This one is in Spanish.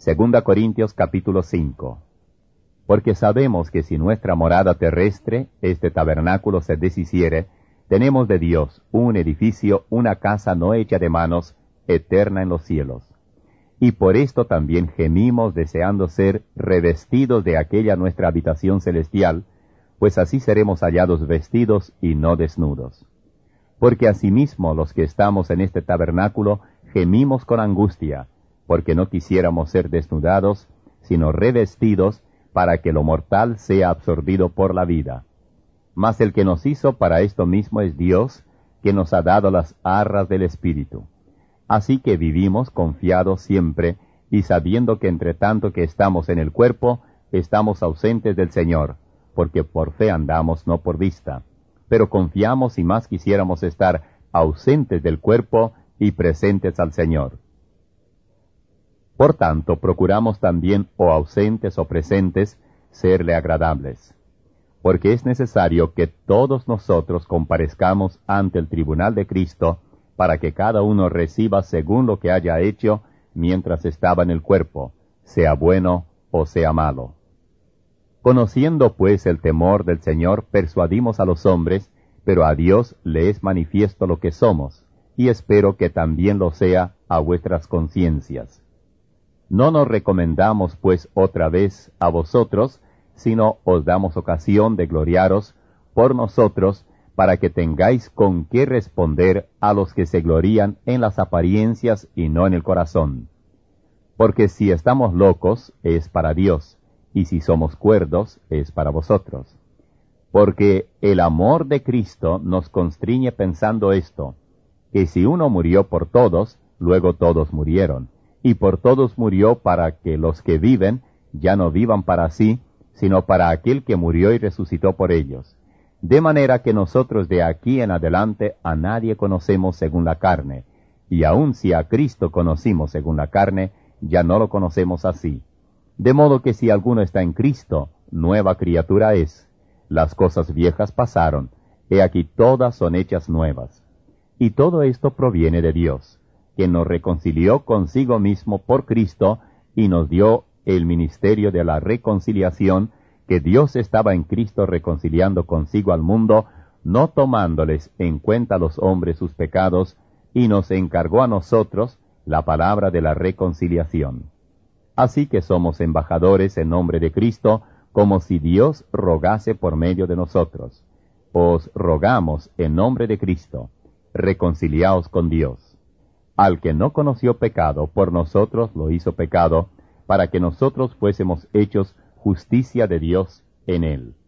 Segunda Corintios capítulo 5. Porque sabemos que si nuestra morada terrestre, este tabernáculo, se deshiciere, tenemos de Dios un edificio, una casa no hecha de manos, eterna en los cielos. Y por esto también gemimos deseando ser revestidos de aquella nuestra habitación celestial, pues así seremos hallados vestidos y no desnudos. Porque asimismo los que estamos en este tabernáculo gemimos con angustia, porque no quisiéramos ser desnudados, sino revestidos, para que lo mortal sea absorbido por la vida. Mas el que nos hizo para esto mismo es Dios, que nos ha dado las arras del Espíritu. Así que vivimos confiados siempre, y sabiendo que entre tanto que estamos en el cuerpo, estamos ausentes del Señor, porque por fe andamos, no por vista. Pero confiamos y más quisiéramos estar ausentes del cuerpo y presentes al Señor. Por tanto, procuramos también, o ausentes o presentes, serle agradables. Porque es necesario que todos nosotros comparezcamos ante el tribunal de Cristo, para que cada uno reciba según lo que haya hecho mientras estaba en el cuerpo, sea bueno o sea malo. Conociendo pues el temor del Señor, persuadimos a los hombres, pero a Dios le es manifiesto lo que somos, y espero que también lo sea a vuestras conciencias. No nos recomendamos pues otra vez a vosotros, sino os damos ocasión de gloriaros por nosotros, para que tengáis con qué responder a los que se glorían en las apariencias y no en el corazón. Porque si estamos locos, es para Dios, y si somos cuerdos, es para vosotros. Porque el amor de Cristo nos constriñe pensando esto, que si uno murió por todos, luego todos murieron, y por todos murió para que los que viven ya no vivan para sí, sino para aquel que murió y resucitó por ellos. De manera que nosotros de aquí en adelante a nadie conocemos según la carne, y aun si a Cristo conocimos según la carne, ya no lo conocemos así. De modo que si alguno está en Cristo, nueva criatura es. Las cosas viejas pasaron, he aquí todas son hechas nuevas. Y todo esto proviene de Dios, quien nos reconcilió consigo mismo por Cristo, y nos dio el ministerio de la reconciliación, que Dios estaba en Cristo reconciliando consigo al mundo, no tomándoles en cuenta a los hombres sus pecados, y nos encargó a nosotros la palabra de la reconciliación. Así que somos embajadores en nombre de Cristo, como si Dios rogase por medio de nosotros. Os rogamos en nombre de Cristo, reconciliaos con Dios. Al que no conoció pecado, por nosotros lo hizo pecado, para que nosotros fuésemos hechos justicia de Dios en él.